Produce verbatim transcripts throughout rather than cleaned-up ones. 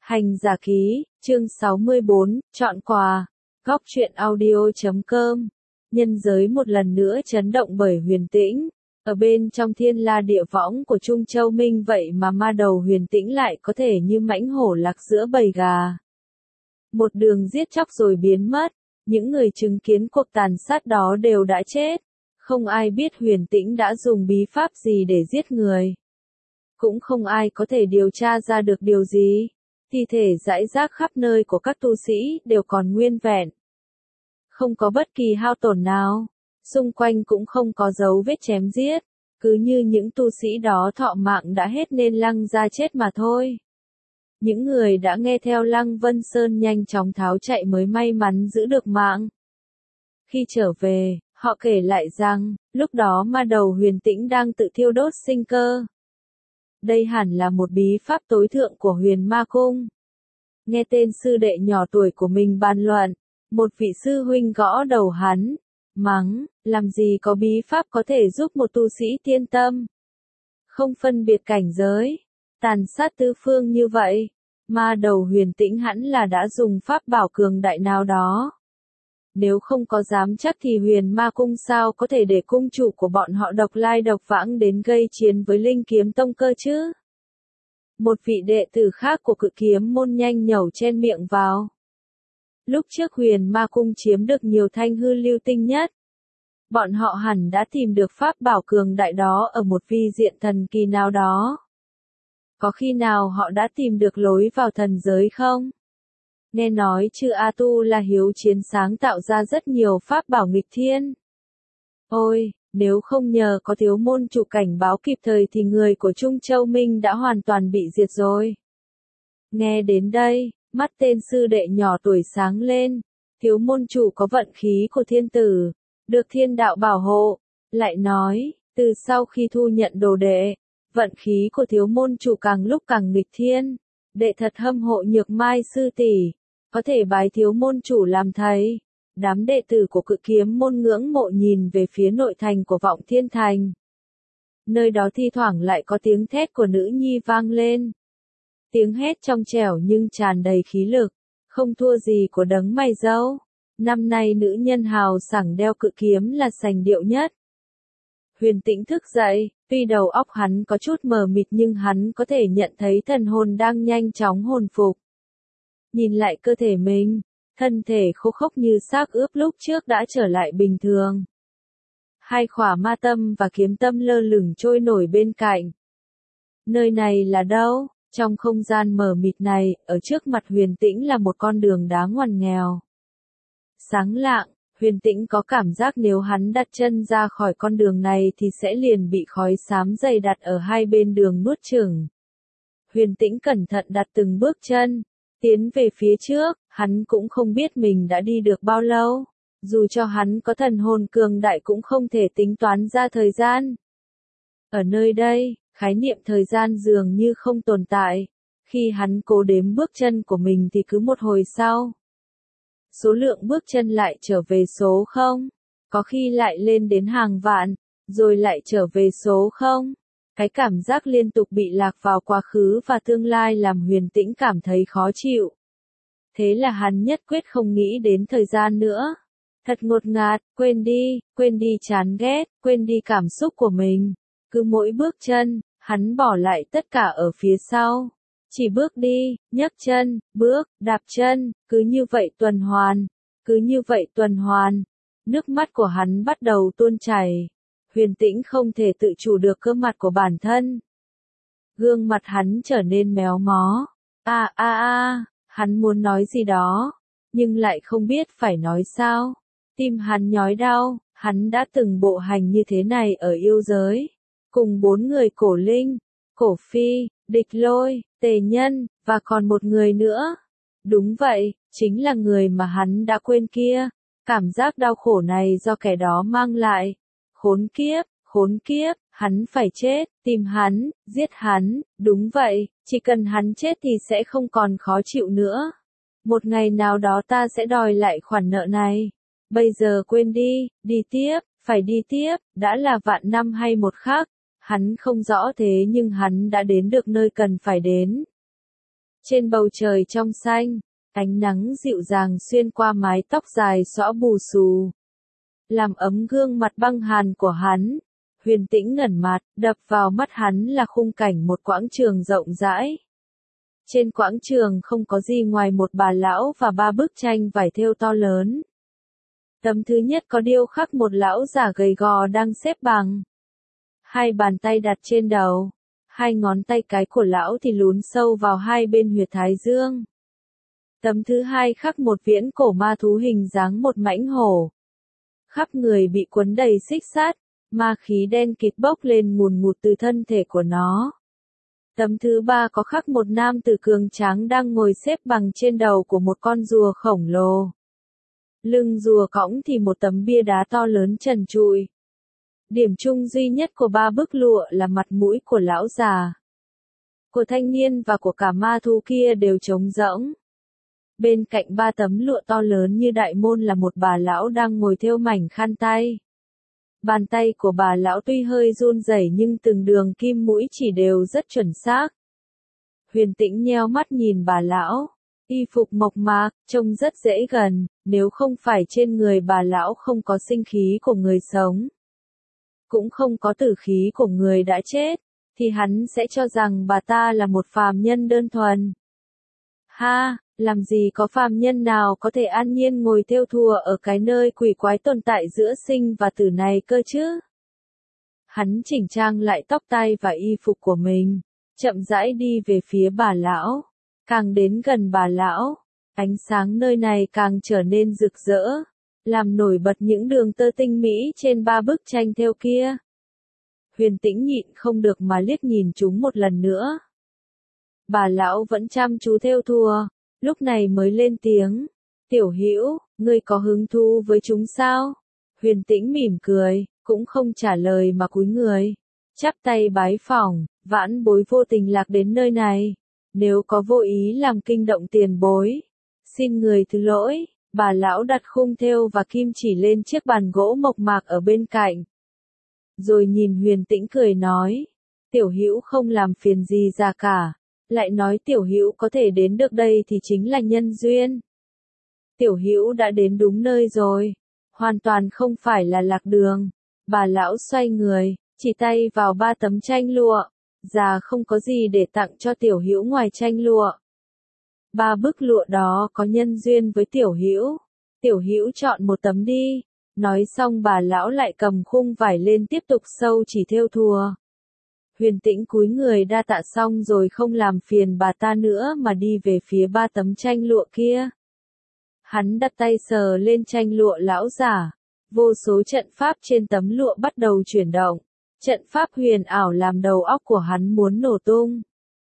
Hành giả ký, chương sáu mươi bốn, chọn quà. Góc truyện audio.com. Nhân giới một lần nữa chấn động bởi Huyền Tĩnh. Ở bên trong thiên la địa võng của Trung Châu Minh vậy mà ma đầu Huyền Tĩnh lại có thể như mãnh hổ lạc giữa bầy gà. Một đường giết chóc rồi biến mất. Những người chứng kiến cuộc tàn sát đó đều đã chết. Không ai biết Huyền Tĩnh đã dùng bí pháp gì để giết người. Cũng không ai có thể điều tra ra được điều gì. Thi thể rải rác khắp nơi của các tu sĩ đều còn nguyên vẹn. Không có bất kỳ hao tổn nào. Xung quanh cũng không có dấu vết chém giết. Cứ như những tu sĩ đó thọ mạng đã hết nên lăng ra chết mà thôi. Những người đã nghe theo Lăng Vân Sơn nhanh chóng tháo chạy mới may mắn giữ được mạng. Khi trở về, họ kể lại rằng, lúc đó ma đầu Huyền Tĩnh đang tự thiêu đốt sinh cơ. Đây hẳn là một bí pháp tối thượng của Huyền Ma Cung. Nghe tên sư đệ nhỏ tuổi của mình bàn luận, một vị sư huynh gõ đầu hắn, mắng, làm gì có bí pháp có thể giúp một tu sĩ tiên tâm. Không phân biệt cảnh giới, tàn sát tứ phương như vậy, ma đầu Huyền Tĩnh hẳn là đã dùng pháp bảo cường đại nào đó. Nếu không có dám chắc thì Huyền Ma Cung sao có thể để cung chủ của bọn họ độc lai độc vãng đến gây chiến với Linh Kiếm Tông cơ chứ? Một vị đệ tử khác của Cự Kiếm môn nhanh nhẩu chen miệng vào. Lúc trước Huyền Ma Cung chiếm được nhiều thanh hư lưu tinh nhất. Bọn họ hẳn đã tìm được pháp bảo cường đại đó ở một vi diện thần kỳ nào đó. Có khi nào họ đã tìm được lối vào thần giới không? Nghe nói chư A Tu La hiếu chiến sáng tạo ra rất nhiều pháp bảo nghịch thiên. Ôi, nếu không nhờ có thiếu môn chủ cảnh báo kịp thời thì người của Trung Châu Minh đã hoàn toàn bị diệt rồi. Nghe đến đây, mắt tên sư đệ nhỏ tuổi sáng lên. Thiếu môn chủ có vận khí của thiên tử, được thiên đạo bảo hộ. Lại nói, từ sau khi thu nhận đồ đệ, vận khí của thiếu môn chủ càng lúc càng nghịch thiên. Đệ thật hâm mộ Nhược Mai sư tỷ, có thể bái thiếu môn chủ làm thầy. Đám đệ tử của Cự Kiếm môn ngưỡng mộ nhìn về phía nội thành của Vọng Thiên Thành. Nơi đó thi thoảng lại có tiếng thét của nữ nhi vang lên. Tiếng hét trong trẻo nhưng tràn đầy khí lực, không thua gì của đấng mày râu. Năm nay nữ nhân hào sảng đeo cự kiếm là sành điệu nhất. Huyền Tĩnh thức dậy, tuy đầu óc hắn có chút mờ mịt nhưng hắn có thể nhận thấy thần hồn đang nhanh chóng hồi phục. Nhìn lại cơ thể mình, thân thể khô khốc như xác ướp lúc trước đã trở lại bình thường. Hai khỏa ma tâm và kiếm tâm lơ lửng trôi nổi bên cạnh. Nơi này là đâu? Trong không gian mờ mịt này, ở trước mặt Huyền Tĩnh là một con đường đá ngoằn nghèo. Sáng lạng, Huyền Tĩnh có cảm giác nếu hắn đặt chân ra khỏi con đường này thì sẽ liền bị khói xám dày đặc ở hai bên đường nuốt chửng. Huyền Tĩnh cẩn thận đặt từng bước chân, tiến về phía trước, hắn cũng không biết mình đã đi được bao lâu. Dù cho hắn có thần hồn cường đại cũng không thể tính toán ra thời gian. Ở nơi đây, khái niệm thời gian dường như không tồn tại. Khi hắn cố đếm bước chân của mình thì cứ một hồi sau, số lượng bước chân lại trở về số không. Có khi lại lên đến hàng vạn, rồi lại trở về số không. Cái cảm giác liên tục bị lạc vào quá khứ và tương lai làm Huyền Tĩnh cảm thấy khó chịu. Thế là hắn nhất quyết không nghĩ đến thời gian nữa. Thật ngột ngạt, quên đi, quên đi chán ghét, quên đi cảm xúc của mình. Cứ mỗi bước chân, hắn bỏ lại tất cả ở phía sau. Chỉ bước đi, nhấc chân, bước, đạp chân, cứ như vậy tuần hoàn, cứ như vậy tuần hoàn. Nước mắt của hắn bắt đầu tuôn chảy. Huyền Tĩnh không thể tự chủ được cơ mặt của bản thân. Gương mặt hắn trở nên méo mó. A a a, hắn muốn nói gì đó, nhưng lại không biết phải nói sao. Tim hắn nhói đau, hắn đã từng bộ hành như thế này ở yêu giới. Cùng bốn người Cổ Linh, Cổ Phi, Địch Lôi, Tề Nhân, và còn một người nữa. Đúng vậy, chính là người mà hắn đã quên kia. Cảm giác đau khổ này do kẻ đó mang lại. Khốn kiếp, khốn kiếp, hắn phải chết, tìm hắn, giết hắn, đúng vậy, chỉ cần hắn chết thì sẽ không còn khó chịu nữa. Một ngày nào đó ta sẽ đòi lại khoản nợ này. Bây giờ quên đi, đi tiếp, phải đi tiếp, đã là vạn năm hay một khắc. Hắn không rõ thế nhưng hắn đã đến được nơi cần phải đến. Trên bầu trời trong xanh, ánh nắng dịu dàng xuyên qua mái tóc dài xõa bù xù, làm ấm gương mặt băng hàn của hắn. Huyền Tĩnh ngẩn mặt, đập vào mắt hắn là khung cảnh một quảng trường rộng rãi. Trên quảng trường không có gì ngoài một bà lão và ba bức tranh vải thêu to lớn. Tấm thứ nhất có điêu khắc một lão già gầy gò đang xếp bằng. Hai bàn tay đặt trên đầu, hai ngón tay cái của lão thì lún sâu vào hai bên huyệt thái dương. Tấm thứ hai khắc một viễn cổ ma thú hình dáng một mãnh hổ. Khắp người bị cuốn đầy xích sắt, ma khí đen kịt bốc lên ngùn ngụt từ thân thể của nó. Tấm thứ ba có khắc một nam tử cường tráng đang ngồi xếp bằng trên đầu của một con rùa khổng lồ. Lưng rùa cõng thì một tấm bia đá to lớn trần trụi. Điểm chung duy nhất của ba bức lụa là mặt mũi của lão già, của thanh niên và của cả ma thú kia đều trống rỗng. Bên cạnh ba tấm lụa to lớn như đại môn là một bà lão đang ngồi thêu mảnh khăn tay. Bàn tay của bà lão tuy hơi run rẩy nhưng từng đường kim mũi chỉ đều rất chuẩn xác. Huyền Tĩnh nheo mắt nhìn bà lão, y phục mộc mạc, trông rất dễ gần, nếu không phải trên người bà lão không có sinh khí của người sống, cũng không có tử khí của người đã chết, thì hắn sẽ cho rằng bà ta là một phàm nhân đơn thuần. Ha, làm gì có phàm nhân nào có thể an nhiên ngồi thêu thùa ở cái nơi quỷ quái tồn tại giữa sinh và tử này cơ chứ? Hắn chỉnh trang lại tóc tai và y phục của mình, chậm rãi đi về phía bà lão. Càng đến gần bà lão, ánh sáng nơi này càng trở nên rực rỡ, làm nổi bật những đường tơ tinh mỹ trên ba bức tranh thêu kia. Huyền Tĩnh nhịn không được mà liếc nhìn chúng một lần nữa. Bà lão vẫn chăm chú thêu thùa, lúc này mới lên tiếng. Tiểu Hữu, ngươi có hứng thú với chúng sao? Huyền Tĩnh mỉm cười, cũng không trả lời mà cúi người, chắp tay bái phỏng, vãn bối vô tình lạc đến nơi này. Nếu có vô ý làm kinh động tiền bối, xin người thứ lỗi. Bà lão đặt khung thêu và kim chỉ lên chiếc bàn gỗ mộc mạc ở bên cạnh. Rồi nhìn Huyền Tĩnh cười nói, Tiểu Hữu không làm phiền gì ra cả, lại nói Tiểu Hữu có thể đến được đây thì chính là nhân duyên. Tiểu Hữu đã đến đúng nơi rồi, hoàn toàn không phải là lạc đường. Bà lão xoay người, chỉ tay vào ba tấm tranh lụa, già không có gì để tặng cho Tiểu Hữu ngoài tranh lụa. Ba bức lụa đó có nhân duyên với Tiểu Hữu, Tiểu Hữu chọn một tấm đi. Nói xong bà lão lại cầm khung vải lên tiếp tục sâu chỉ thêu thùa. Huyền Tĩnh cúi người đa tạ xong rồi không làm phiền bà ta nữa mà đi về phía ba tấm tranh lụa kia. Hắn đặt tay sờ lên tranh lụa lão giả, vô số trận pháp trên tấm lụa bắt đầu chuyển động. Trận pháp huyền ảo làm đầu óc của hắn muốn nổ tung.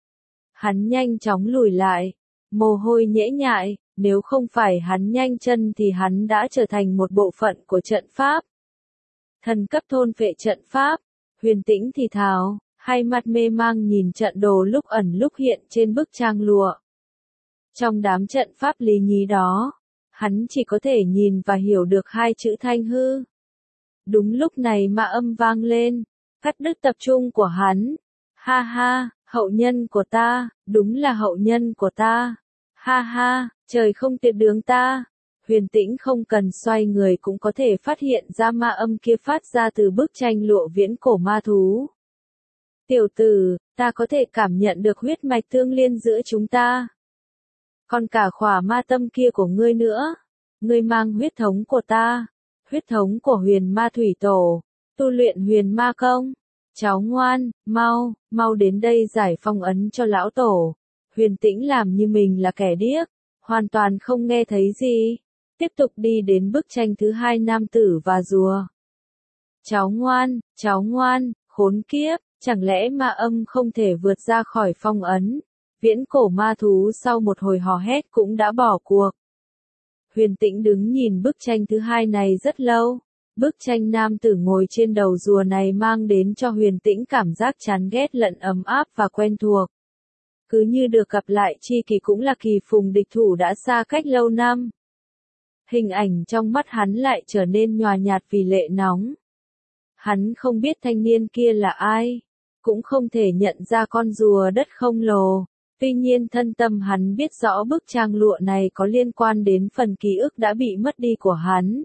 Hắn nhanh chóng lùi lại, mồ hôi nhễ nhại, nếu không phải hắn nhanh chân thì hắn đã trở thành một bộ phận của trận pháp. Thần cấp thôn phệ trận pháp, Huyền Tĩnh thì thào, hai mắt mê mang nhìn trận đồ lúc ẩn lúc hiện trên bức trang lụa. Trong đám trận pháp lý nhí đó, hắn chỉ có thể nhìn và hiểu được hai chữ thanh hư. Đúng lúc này ma âm vang lên, cắt đứt tập trung của hắn. Ha ha, hậu nhân của ta, đúng là hậu nhân của ta. Ha ha, trời không tuyệt đường ta. Huyền Tĩnh không cần xoay người cũng có thể phát hiện ra ma âm kia phát ra từ bức tranh lụa viễn cổ ma thú. Tiểu tử, ta có thể cảm nhận được huyết mạch tương liên giữa chúng ta. Còn cả khỏa ma tâm kia của ngươi nữa. Ngươi mang huyết thống của ta, huyết thống của huyền ma thủy tổ, tu luyện huyền ma công. Cháu ngoan, mau, mau đến đây giải phong ấn cho lão tổ. Huyền Tĩnh làm như mình là kẻ điếc, hoàn toàn không nghe thấy gì. Tiếp tục đi đến bức tranh thứ hai nam tử và rùa. Cháu ngoan, cháu ngoan, khốn kiếp, chẳng lẽ ma âm không thể vượt ra khỏi phong ấn? Viễn cổ ma thú sau một hồi hò hét cũng đã bỏ cuộc. Huyền Tĩnh đứng nhìn bức tranh thứ hai này rất lâu. Bức tranh nam tử ngồi trên đầu rùa này mang đến cho Huyền Tĩnh cảm giác chán ghét lẫn ấm áp và quen thuộc. Cứ như được gặp lại tri kỷ cũng là kỳ phùng địch thủ đã xa cách lâu năm. Hình ảnh trong mắt hắn lại trở nên nhòa nhạt vì lệ nóng. Hắn không biết thanh niên kia là ai, cũng không thể nhận ra con rùa đất khổng lồ, Tuy nhiên thân tâm hắn biết rõ bức trang lụa này có liên quan đến phần ký ức đã bị mất đi của hắn.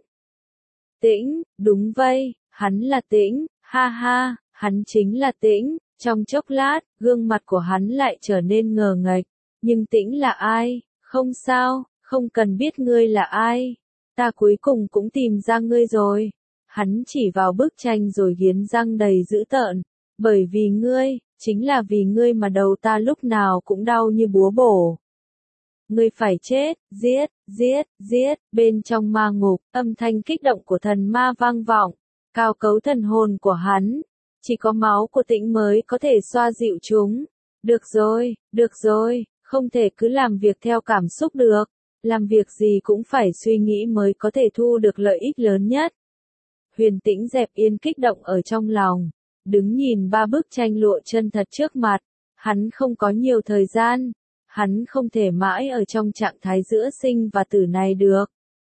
Tĩnh, đúng vậy, hắn là Tĩnh, ha ha, hắn chính là Tĩnh. Trong chốc lát, gương mặt của hắn lại trở nên ngờ nghệch. Nhưng Tĩnh là ai? Không sao, không cần biết ngươi là ai. Ta cuối cùng cũng tìm ra ngươi rồi. Hắn chỉ vào bức tranh rồi nghiến răng đầy dữ tợn. Bởi vì ngươi, chính là vì ngươi mà đầu ta lúc nào cũng đau như búa bổ. Ngươi phải chết, giết, giết, giết. Bên trong ma ngục, âm thanh kích động của thần ma vang vọng. Cao cấu thần hồn của hắn. Chỉ có máu của Tĩnh mới có thể xoa dịu chúng. Được rồi, được rồi, không thể cứ làm việc theo cảm xúc được. Làm việc gì cũng phải suy nghĩ mới có thể thu được lợi ích lớn nhất. Huyền Tĩnh dẹp yên kích động ở trong lòng. Đứng nhìn ba bức tranh lụa chân thật trước mặt. Hắn không có nhiều thời gian. Hắn không thể mãi ở trong trạng thái giữa sinh và tử này được.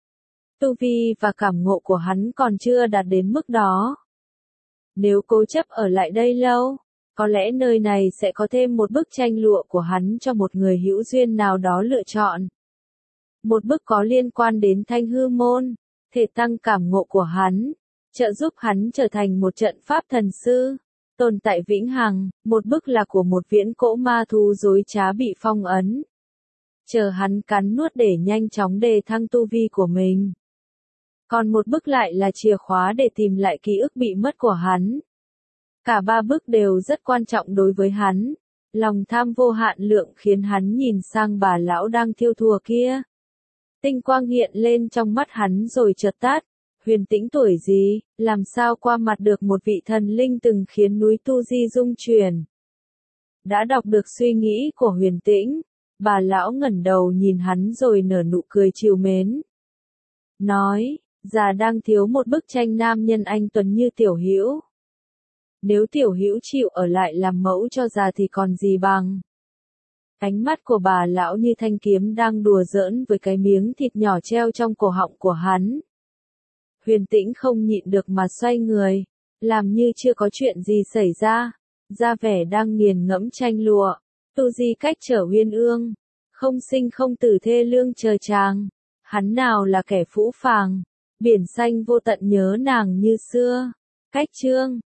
Tu vi và cảm ngộ của hắn còn chưa đạt đến mức đó. Nếu cố chấp ở lại đây lâu, có lẽ nơi này sẽ có thêm một bức tranh lụa của hắn cho một người hữu duyên nào đó lựa chọn. Một bức có liên quan đến Thanh Hư Môn, thể tăng cảm ngộ của hắn, trợ giúp hắn trở thành một trận pháp thần sư, tồn tại vĩnh hằng. Một bức là của một viễn cổ ma thú dối trá bị phong ấn, chờ hắn cắn nuốt để nhanh chóng đề thăng tu vi của mình. Còn một bức lại là chìa khóa để tìm lại ký ức bị mất của hắn. Cả ba bức đều rất quan trọng đối với hắn. Lòng tham vô hạn lượng khiến hắn nhìn sang bà lão đang thiêu thùa kia. Tinh quang hiện lên trong mắt hắn rồi chợt tắt. Huyền Tĩnh tuổi gì, làm sao qua mặt được một vị thần linh từng khiến núi Tu Di rung chuyển. Đã đọc được suy nghĩ của Huyền Tĩnh, bà lão ngẩng đầu nhìn hắn rồi nở nụ cười trìu mến. Nói, già đang thiếu một bức tranh nam nhân anh tuấn như Tiểu Hữu. Nếu Tiểu Hữu chịu ở lại làm mẫu cho già thì còn gì bằng. Ánh mắt của bà lão như thanh kiếm đang đùa giỡn với cái miếng thịt nhỏ treo trong cổ họng của hắn. Huyền Tĩnh không nhịn được mà xoay người, làm như chưa có chuyện gì xảy ra, ra vẻ đang nghiền ngẫm tranh lụa. Tu Di cách trở Uyên Ương, không sinh không tử thê lương chờ chàng. Hắn nào là kẻ phũ phàng, biển xanh vô tận nhớ nàng như xưa. Cách chương